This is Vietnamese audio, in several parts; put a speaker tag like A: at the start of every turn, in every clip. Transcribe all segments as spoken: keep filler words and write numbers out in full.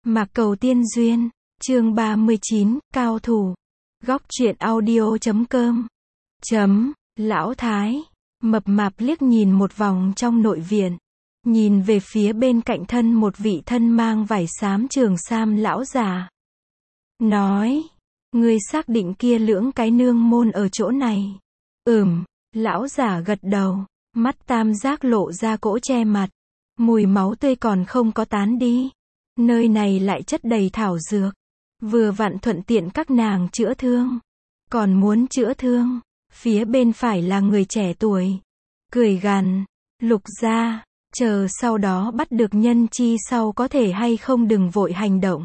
A: Mạc Cầu Tiên Duyên, chương ba mươi chín, Cao Thủ. Góc truyện audio chấm com. Chấm, Lão Thái. Mập mạp liếc nhìn một vòng trong nội viện. Nhìn về phía bên cạnh thân một vị thân mang vải xám trường sam lão già. Nói, ngươi xác định kia lưỡng cái nương môn ở chỗ này. Ừm, lão già gật đầu, mắt tam giác lộ ra cỗ che mặt. Mùi máu tươi còn không có tán đi. Nơi này lại chất đầy thảo dược. Vừa vặn thuận tiện các nàng chữa thương. Còn muốn chữa thương. Phía bên phải là người trẻ tuổi. Cười gằn. Lục gia, chờ sau đó bắt được nhân chi sau có thể hay không đừng vội hành động.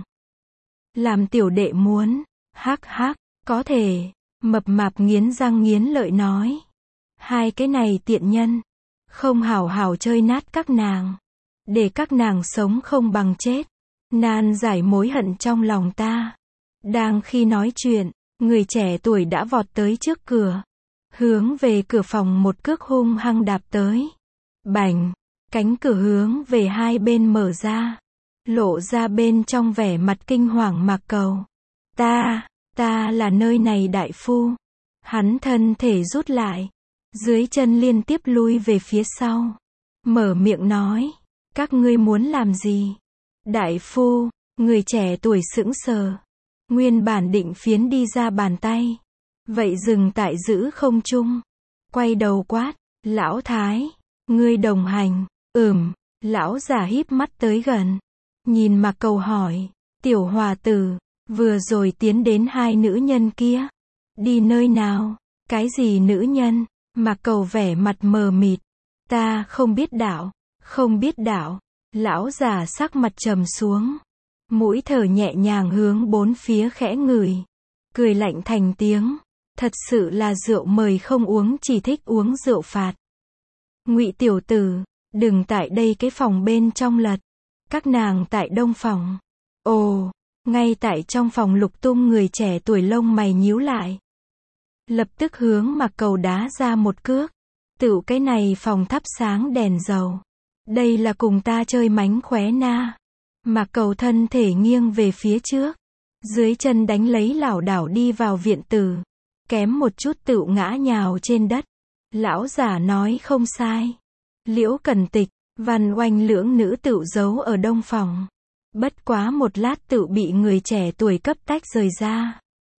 A: Làm tiểu đệ muốn. Hắc hắc, có thể. Mập mạp nghiến răng nghiến lợi nói. Hai cái này tiện nhân. Không hảo hảo chơi nát các nàng. Để các nàng sống không bằng chết. Nan giải mối hận trong lòng ta. Đang khi nói chuyện, người trẻ tuổi đã vọt tới trước cửa. Hướng về cửa phòng một cước hung hăng đạp tới. Bành, cánh cửa hướng về hai bên mở ra. Lộ ra bên trong vẻ mặt kinh hoàng Mạc Cầu. Ta, ta là nơi này đại phu. Hắn thân thể rút lại. Dưới chân liên tiếp lui về phía sau. Mở miệng nói. Các ngươi muốn làm gì? Đại phu, người trẻ tuổi sững sờ. Nguyên bản định phiến đi ra bàn tay. Vậy dừng tại giữ không trung. Quay đầu quát. Lão Thái, ngươi đồng hành. Ừm, lão giả híp mắt tới gần. Nhìn Mạc Cầu hỏi. Tiểu hòa tử, vừa rồi tiến đến hai nữ nhân kia. Đi nơi nào? Cái gì nữ nhân? Mạc Cầu vẻ mặt mờ mịt. Ta không biết đạo, không biết đạo. Lão già sắc mặt trầm xuống. Mũi thở nhẹ nhàng hướng bốn phía khẽ ngửi. Cười lạnh thành tiếng. Thật sự là rượu mời không uống chỉ thích uống rượu phạt. Ngụy tiểu tử, đừng tại đây cái phòng bên trong lật. Các nàng tại đông phòng. Ồ, ngay tại trong phòng lục tung người trẻ tuổi lông mày nhíu lại. Lập tức hướng Mạc Cầu đá ra một cước. Tựu cái này phòng thắp sáng đèn dầu. Đây là cùng ta chơi mánh khóe na. Mạc Cầu thân thể nghiêng về phía trước. Dưới chân đánh lấy lảo đảo đi vào viện tử. Kém một chút tựu ngã nhào trên đất. Lão giả nói không sai. Liễu Cần Tịch, Văn Oanh lưỡng nữ tựu giấu ở đông phòng. Bất quá một lát tựu bị người trẻ tuổi cấp tách rời ra.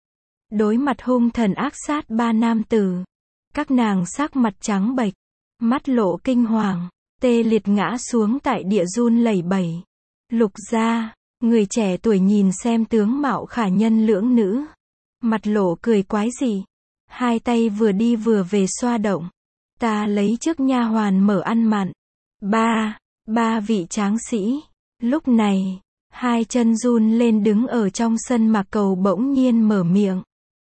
A: Đối mặt hung thần ác sát ba nam tử. Các nàng sắc mặt trắng bệch. Mắt lộ kinh hoàng. Tê liệt ngã xuống tại địa run lẩy bẩy. Lục gia, người trẻ tuổi nhìn xem tướng mạo khả nhân lưỡng nữ. Mặt lộ cười quái dị. Hai tay vừa đi vừa về xoa động. Ta lấy trước nha hoàn mở ăn mặn. Ba, ba vị tráng sĩ. Lúc này, hai chân run lên đứng ở trong sân Mạc Cầu bỗng nhiên mở miệng.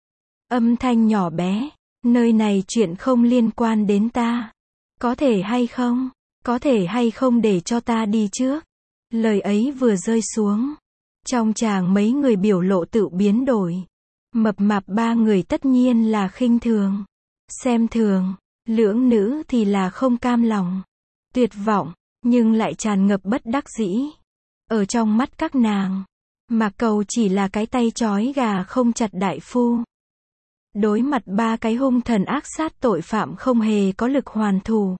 A: Âm thanh nhỏ bé. Nơi này chuyện không liên quan đến ta. Có thể hay không? Có thể hay không để cho ta đi trước? Lời ấy vừa rơi xuống. Trong tràng mấy người biểu lộ tự biến đổi. Mập mạp ba người tất nhiên là khinh thường. Xem thường. Lưỡng nữ thì là không cam lòng. Tuyệt vọng. Nhưng lại tràn ngập bất đắc dĩ. Ở trong mắt các nàng. Mạc Cầu chỉ là cái tay trói gà không chặt đại phu. Đối mặt ba cái hung thần ác sát tội phạm không hề có lực hoàn thủ.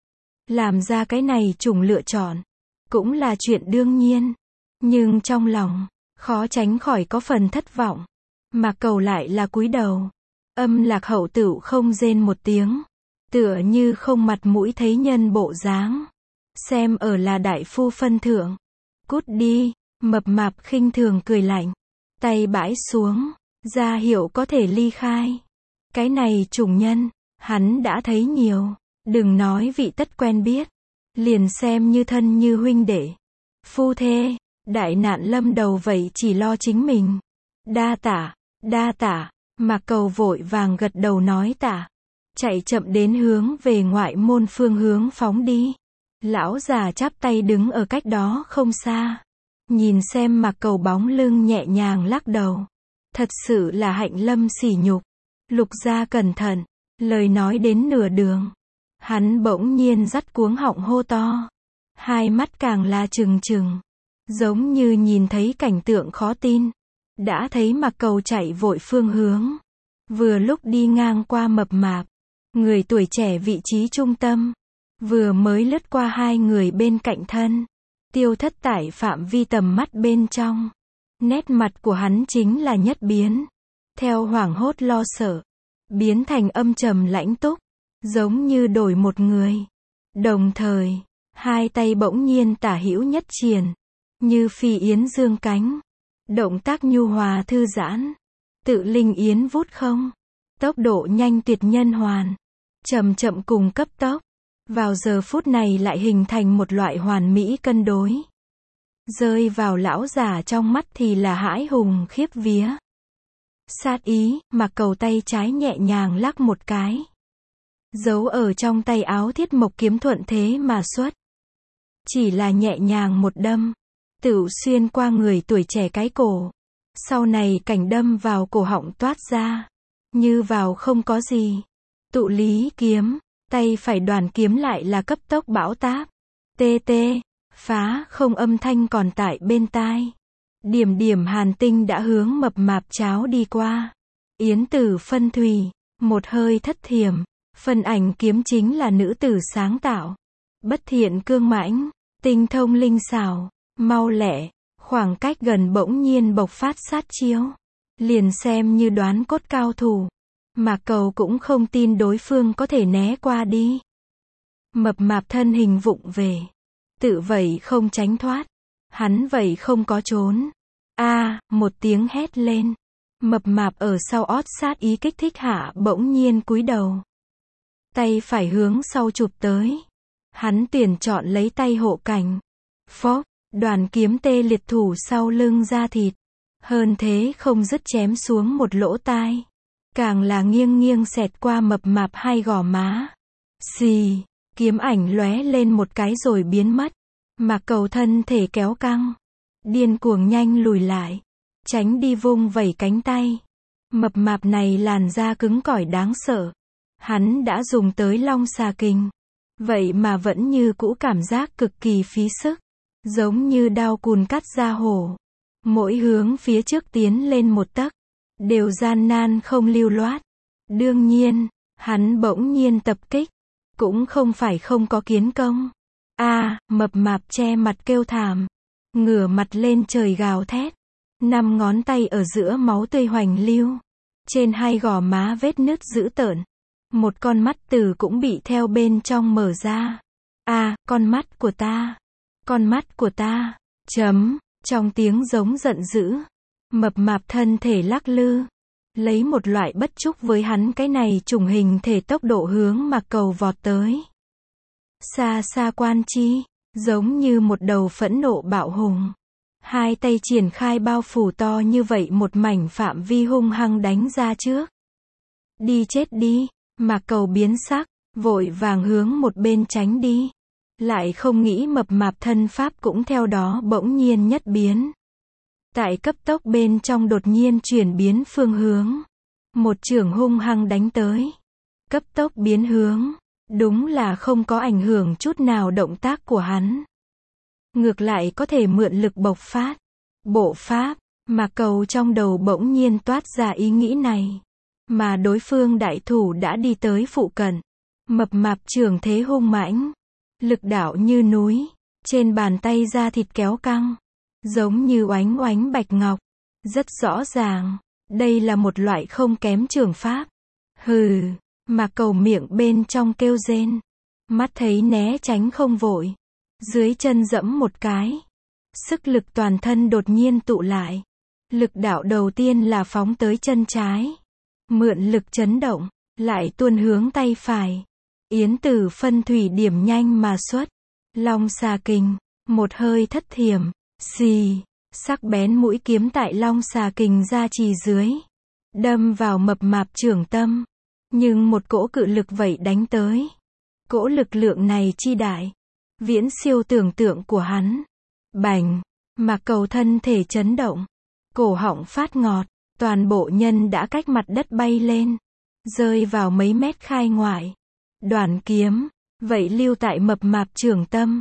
A: Làm ra cái này chủng lựa chọn. Cũng là chuyện đương nhiên. Nhưng trong lòng, khó tránh khỏi có phần thất vọng. Mạc Cầu lại là cúi đầu. Âm lạc hậu tửu không rên một tiếng. Tựa như không mặt mũi thấy nhân bộ dáng. Xem ở là đại phu phân thượng. Cút đi, mập mạp khinh thường cười lạnh. Tay bãi xuống, ra hiệu có thể ly khai. Cái này chủng nhân, hắn đã thấy nhiều. Đừng nói vị tất quen biết. Liền xem như thân như huynh đệ. Phu thê, đại nạn lâm đầu vậy chỉ lo chính mình. Đa tả, đa tả. Mạc Cầu vội vàng gật đầu nói tả. Chạy chậm đến hướng về ngoại môn phương hướng phóng đi. Lão già chắp tay đứng ở cách đó không xa. Nhìn xem Mạc Cầu bóng lưng nhẹ nhàng lắc đầu. Thật sự là hạnh lâm sỉ nhục. Lục gia cẩn thận. Lời nói đến nửa đường. Hắn bỗng nhiên dắt cuống họng hô to. Hai mắt càng là trừng trừng. Giống như nhìn thấy cảnh tượng khó tin. Đã thấy Mạc Cầu chạy vội phương hướng. Vừa lúc đi ngang qua mập mạp. Người tuổi trẻ vị trí trung tâm. Vừa mới lướt qua hai người bên cạnh thân. Tiêu Thất tại phạm vi tầm mắt bên trong. Nét mặt của hắn chính là nhất biến. Theo hoảng hốt lo sợ. Biến thành âm trầm lãnh túc. Giống như đổi một người. Đồng thời, hai tay bỗng nhiên tả hữu nhất triển. Như phi yến dương cánh. Động tác nhu hòa thư giãn. Tự linh yến vút không. Tốc độ nhanh tuyệt nhân hoàn. Chậm chậm cùng cấp tốc. Vào giờ phút này lại hình thành một loại hoàn mỹ cân đối. Rơi vào lão giả trong mắt thì là hãi hùng khiếp vía. Sát ý, Mạc Cầu tay trái nhẹ nhàng lắc một cái. Giấu ở trong tay áo thiết mộc kiếm thuận thế mà xuất. Chỉ là nhẹ nhàng một đâm. Tựu xuyên qua người tuổi trẻ cái cổ. Sau này cảnh đâm vào cổ họng toát ra. Như vào không có gì. Tụ lý kiếm. Tay phải đoàn kiếm lại là cấp tốc bão táp. Tê tê. Phá không âm thanh còn tại bên tai. Điểm điểm hàn tinh đã hướng mập mạp cháo đi qua. Yến tử phân thùy. Một hơi thất thiểm. Phần ảnh kiếm chính là nữ tử sáng tạo. Bất thiện cương mãnh. Tinh thông linh xảo. Mau lẹ. Khoảng cách gần bỗng nhiên bộc phát sát chiêu. Liền xem như đoán cốt cao thủ. Mạc Cầu cũng không tin đối phương có thể né qua đi. Mập mạp thân hình vụng về. Tự vậy không tránh thoát. Hắn vậy không có trốn. A, à, một tiếng hét lên. Mập mạp ở sau ót sát ý kích thích hạ bỗng nhiên cúi đầu. Tay phải hướng sau chụp tới. Hắn tuyển chọn lấy tay hộ cảnh. Phốc, đoàn kiếm tê liệt thủ sau lưng da thịt. Hơn thế không dứt chém xuống một lỗ tai. Càng là nghiêng nghiêng xẹt qua mập mạp hai gò má. Xì, kiếm ảnh lóe lên một cái rồi biến mất. Mạc Cầu thân thể kéo căng. Điên cuồng nhanh lùi lại. Tránh đi vung vẩy cánh tay. Mập mạp này làn da cứng cỏi đáng sợ. Hắn đã dùng tới long xà kình. Vậy mà vẫn như cũ cảm giác cực kỳ phí sức. Giống như đao cùn cắt da hổ. Mỗi hướng phía trước tiến lên một tấc. Đều gian nan không lưu loát. Đương nhiên, hắn bỗng nhiên tập kích. Cũng không phải không có kiến công. A, à, mập mạp che mặt kêu thảm. Ngửa mặt lên trời gào thét. Năm ngón tay ở giữa máu tươi hoành lưu. Trên hai gò má vết nứt dữ tợn. Một con mắt tử cũng bị theo bên trong mở ra. A, à, con mắt của ta. Con mắt của ta. Chấm. Trong tiếng giống giận dữ. Mập mạp thân thể lắc lư. Lấy một loại bất trúc với hắn cái này trùng hình thể tốc độ hướng Mạc Cầu vọt tới. Xa xa quan chi. Giống như một đầu phẫn nộ bạo hùng. Hai tay triển khai bao phủ to như vậy một mảnh phạm vi hung hăng đánh ra trước. Đi chết đi. Mạc Cầu biến sắc. Vội vàng hướng một bên tránh đi. Lại không nghĩ mập mạp thân pháp cũng theo đó bỗng nhiên nhất biến. Tại cấp tốc bên trong đột nhiên chuyển biến phương hướng. Một chưởng hung hăng đánh tới. Cấp tốc biến hướng. Đúng là không có ảnh hưởng chút nào động tác của hắn. Ngược lại có thể mượn lực bộc phát. Bộ pháp. Mạc Cầu trong đầu bỗng nhiên toát ra ý nghĩ này. Mà đối phương đại thủ đã đi tới phụ cận. Mập mạp trường thế hung mãnh. Lực đạo như núi. Trên bàn tay da thịt kéo căng. Giống như oánh oánh bạch ngọc. Rất rõ ràng. Đây là một loại không kém trường pháp. Hừ. Mạc Cầu miệng bên trong kêu rên. Mắt thấy né tránh không vội. Dưới chân dẫm một cái. Sức lực toàn thân đột nhiên tụ lại. Lực đạo đầu tiên là phóng tới chân trái. Mượn lực chấn động. Lại tuôn hướng tay phải. Yến tử phân thủy điểm nhanh mà xuất. Long xà kình. Một hơi thất thiểm. Xì. Sắc bén mũi kiếm tại long xà kình ra trì dưới. Đâm vào mập mạp trưởng tâm. Nhưng một cỗ cự lực vậy đánh tới. Cỗ lực lượng này chi đại. Viễn siêu tưởng tượng của hắn. Bành. Mạc Cầu thân thể chấn động. Cổ họng phát ngọt. Toàn bộ nhân đã cách mặt đất bay lên. Rơi vào mấy mét khai ngoại. Đoạn kiếm. Vậy lưu tại mập mạp trưởng tâm.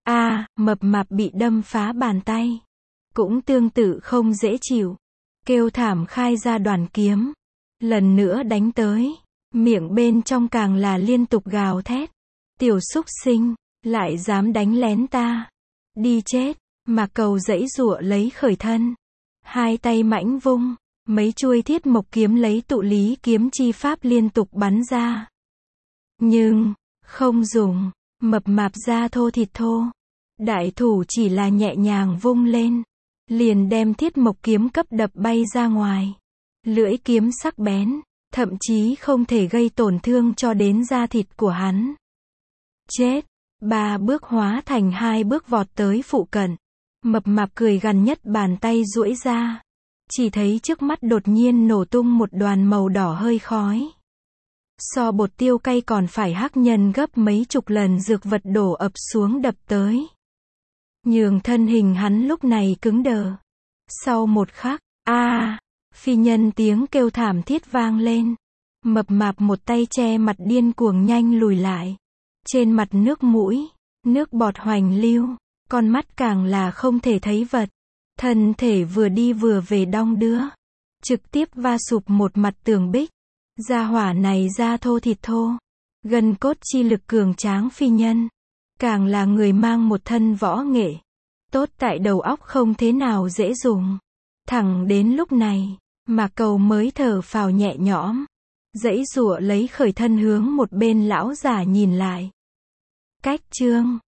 A: A, mập mạp bị đâm phá bàn tay. Cũng tương tự không dễ chịu. Kêu thảm khai ra đoàn kiếm. Lần nữa đánh tới. Miệng bên trong càng là liên tục gào thét. Tiểu súc sinh, lại dám đánh lén ta. Đi chết, mà cầu giãy giụa lấy khởi thân. Hai tay mãnh vung. Mấy chuôi thiết mộc kiếm lấy tụ lý kiếm chi pháp liên tục bắn ra. Nhưng, không dùng. Mập mạp da thô thịt thô. Đại thủ chỉ là nhẹ nhàng vung lên. Liền đem thiết mộc kiếm cấp đập bay ra ngoài. Lưỡi kiếm sắc bén. Thậm chí không thể gây tổn thương cho đến da thịt của hắn. Chết. Ba bước hóa thành hai bước vọt tới phụ cận. Mập mạp cười gằn nhất bàn tay duỗi ra. Chỉ thấy trước mắt đột nhiên nổ tung một đoàn màu đỏ hơi khói. So bột tiêu cay còn phải hắc nhân gấp mấy chục lần dược vật đổ ập xuống đập tới. Nhường thân hình hắn lúc này cứng đờ. Sau một khắc, a, phi nhân tiếng kêu thảm thiết vang lên. Mập mạp một tay che mặt điên cuồng nhanh lùi lại. Trên mặt nước mũi, nước bọt hoành lưu, con mắt càng là không thể thấy vật. Thân thể vừa đi vừa về đong đưa. Trực tiếp va sụp một mặt tường bích. Gia hỏa này da thô thịt thô. Gân cốt chi lực cường tráng phi nhân. Càng là người mang một thân võ nghệ. Tốt tại đầu óc không thế nào dễ dùng. Thẳng đến lúc này, mà cầu mới thở phào nhẹ nhõm. Giãy giụa lấy khởi thân hướng một bên lão giả nhìn lại. Cách chương